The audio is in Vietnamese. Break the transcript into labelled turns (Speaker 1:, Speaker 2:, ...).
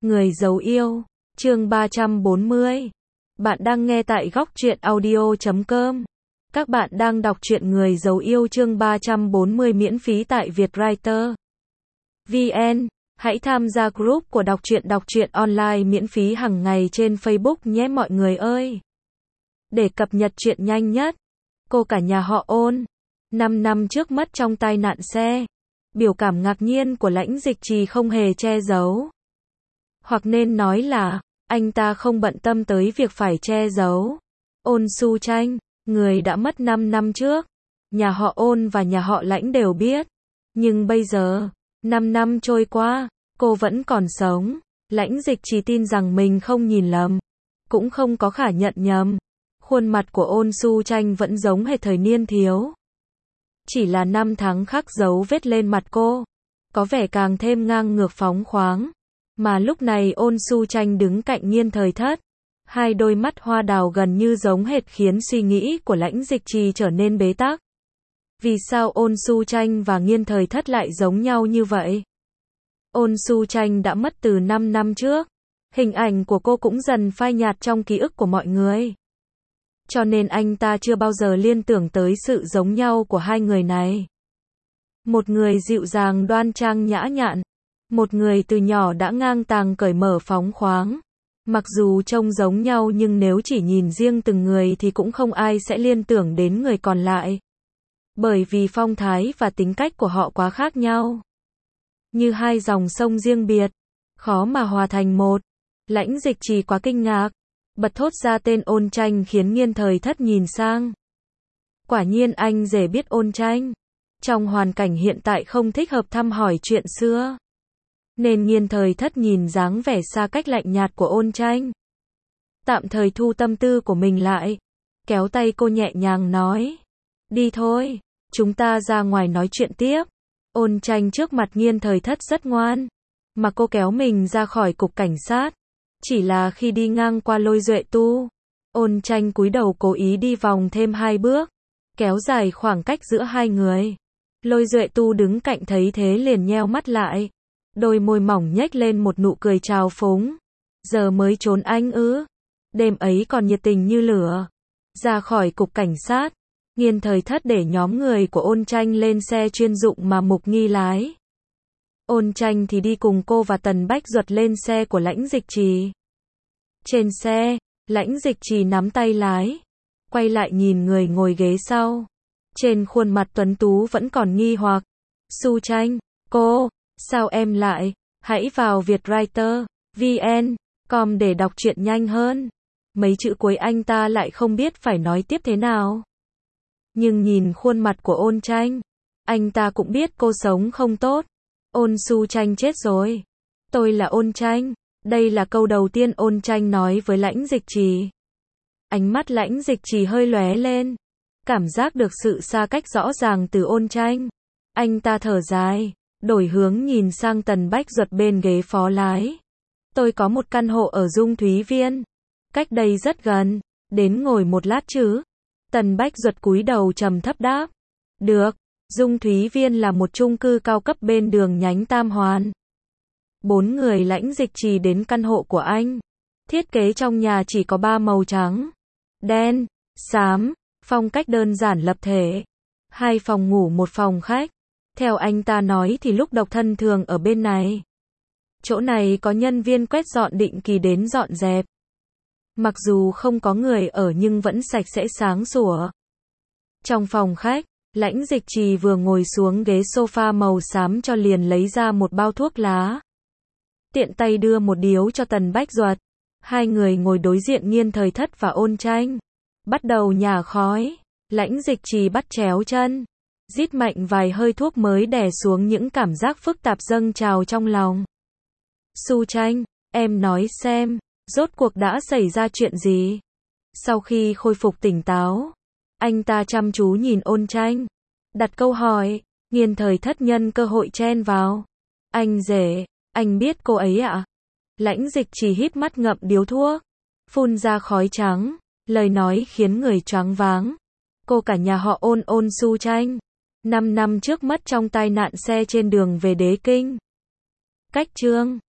Speaker 1: Người giấu yêu, chương 340. Bạn đang nghe tại góc truyện audio.com. Các bạn đang đọc truyện Người giấu yêu chương 340 miễn phí tại Vietwriter VN. Hãy tham gia group của đọc truyện online miễn phí hàng ngày trên Facebook nhé mọi người ơi. Để cập nhật chuyện nhanh nhất, cô cả nhà họ Ôn, 5 năm trước mất trong tai nạn xe. Biểu cảm ngạc nhiên của Lãnh Dịch Trì không hề che giấu. Hoặc nên nói là, anh ta không bận tâm tới việc phải che giấu. Ôn Su Tranh, người đã mất 5 năm trước. Nhà họ Ôn và nhà họ Lãnh đều biết. Nhưng bây giờ, 5 năm trôi qua, cô vẫn còn sống. Lãnh Dịch Trì tin rằng mình không nhìn lầm. Cũng không có khả nhận nhầm. Khuôn mặt của Ôn Su Tranh vẫn giống hệt thời niên thiếu. Chỉ là năm tháng khắc dấu vết lên mặt cô. Có vẻ càng thêm ngang ngược phóng khoáng. Mà lúc này Ôn Su Tranh đứng cạnh Nghiên Thời Thất. Hai đôi mắt hoa đào gần như giống hệt khiến suy nghĩ của Lãnh Dịch Trì trở nên bế tắc. Vì sao Ôn Su Tranh và Nghiên Thời Thất lại giống nhau như vậy? Ôn Su Tranh đã mất từ 5 năm trước. Hình ảnh của cô cũng dần phai nhạt trong ký ức của mọi người. Cho nên anh ta chưa bao giờ liên tưởng tới sự giống nhau của hai người này. Một người dịu dàng đoan trang nhã nhặn. Một người từ nhỏ đã ngang tàng cởi mở phóng khoáng. Mặc dù trông giống nhau nhưng nếu chỉ nhìn riêng từng người thì cũng không ai sẽ liên tưởng đến người còn lại. Bởi vì phong thái và tính cách của họ quá khác nhau. Như hai dòng sông riêng biệt. Khó mà hòa thành một. Lãnh Dịch Trì quá kinh ngạc. Bật thốt ra tên Ôn Tranh khiến Nghiên Thời Thất nhìn sang. Quả nhiên anh rể biết Ôn Tranh. Trong hoàn cảnh hiện tại không thích hợp thăm hỏi chuyện xưa. Nên Nghiên Thời Thất nhìn dáng vẻ xa cách lạnh nhạt của Ôn Tranh. Tạm thời thu tâm tư của mình lại. Kéo tay cô nhẹ nhàng nói. Đi thôi, chúng ta ra ngoài nói chuyện tiếp. Ôn Tranh trước mặt Nghiên Thời Thất rất ngoan. Mà cô kéo mình ra khỏi cục cảnh sát. Chỉ là khi đi ngang qua Lôi Duệ Tu. Ôn Tranh cúi đầu cố ý đi vòng thêm 2 bước. Kéo dài khoảng cách giữa hai người. Lôi Duệ Tu đứng cạnh thấy thế liền nheo mắt lại. Đôi môi mỏng nhếch lên một nụ cười trào phúng. Giờ mới trốn anh ư? Đêm ấy còn nhiệt tình như lửa. Ra khỏi cục cảnh sát. Nghiên Thời Thất để nhóm người của Ôn Tranh lên xe chuyên dụng mà Mục Nghi lái. Ôn Tranh thì đi cùng cô và Tần Bách Duật lên xe của Lãnh Dịch Trì. Trên xe, Lãnh Dịch Trì nắm tay lái. Quay lại nhìn người ngồi ghế sau. Trên khuôn mặt tuấn tú vẫn còn nghi hoặc. Su Tranh, cô, sao em lại? Hãy vào Vietwriter VN.com để đọc truyện nhanh hơn. Mấy chữ cuối anh ta lại không biết phải nói tiếp thế nào. Nhưng nhìn khuôn mặt của Ôn Tranh, anh ta cũng biết cô sống không tốt. Ôn Su Tranh chết rồi. Tôi là Ôn Tranh. Đây là câu đầu tiên Ôn Tranh nói với Lãnh Dịch Trì. Ánh mắt Lãnh Dịch Trì hơi lóe lên. Cảm giác được sự xa cách rõ ràng từ Ôn Tranh. Anh ta thở dài, đổi hướng nhìn sang Tần Bách Duật bên ghế phó lái. Tôi có một căn hộ ở Dung Thúy Viên. Cách đây rất gần. Đến ngồi một lát chứ? Tần Bách Duật cúi đầu trầm thấp đáp. Được. Dung Thúy Viên là một chung cư cao cấp bên đường nhánh Tam Hoàn. 4 người Lãnh Dịch Trì đến căn hộ của anh. Thiết kế trong nhà chỉ có 3 màu trắng, đen, xám, phong cách đơn giản lập thể. 2 phòng ngủ 1 phòng khách. Theo anh ta nói thì lúc độc thân thường ở bên này. Chỗ này có nhân viên quét dọn định kỳ đến dọn dẹp. Mặc dù không có người ở nhưng vẫn sạch sẽ sáng sủa. Trong phòng khách, Lãnh Dịch Trì vừa ngồi xuống ghế sofa màu xám cho liền lấy ra một bao thuốc lá. Tiện tay đưa một điếu cho Tần Bách Duật. Hai người ngồi đối diện Nghiên Thời Thất và Ôn Tranh. Bắt đầu nhả khói. Lãnh Dịch Trì bắt chéo chân. Rít mạnh vài hơi thuốc mới đè xuống những cảm giác phức tạp dâng trào trong lòng. Su Tranh, em nói xem, rốt cuộc đã xảy ra chuyện gì? Sau khi khôi phục tỉnh táo, anh ta chăm chú nhìn Ôn Tranh. Đặt câu hỏi. Nghiên Thời Thất nhân cơ hội chen vào. Anh rể, anh biết cô ấy ạ? Lãnh Dịch Trì híp mắt ngậm điếu thuốc. Phun ra khói trắng. Lời nói khiến người choáng váng. Cô cả nhà họ Ôn, Ôn Su Tranh. 5 năm trước mất trong tai nạn xe trên đường về Đế Kinh. Cách chương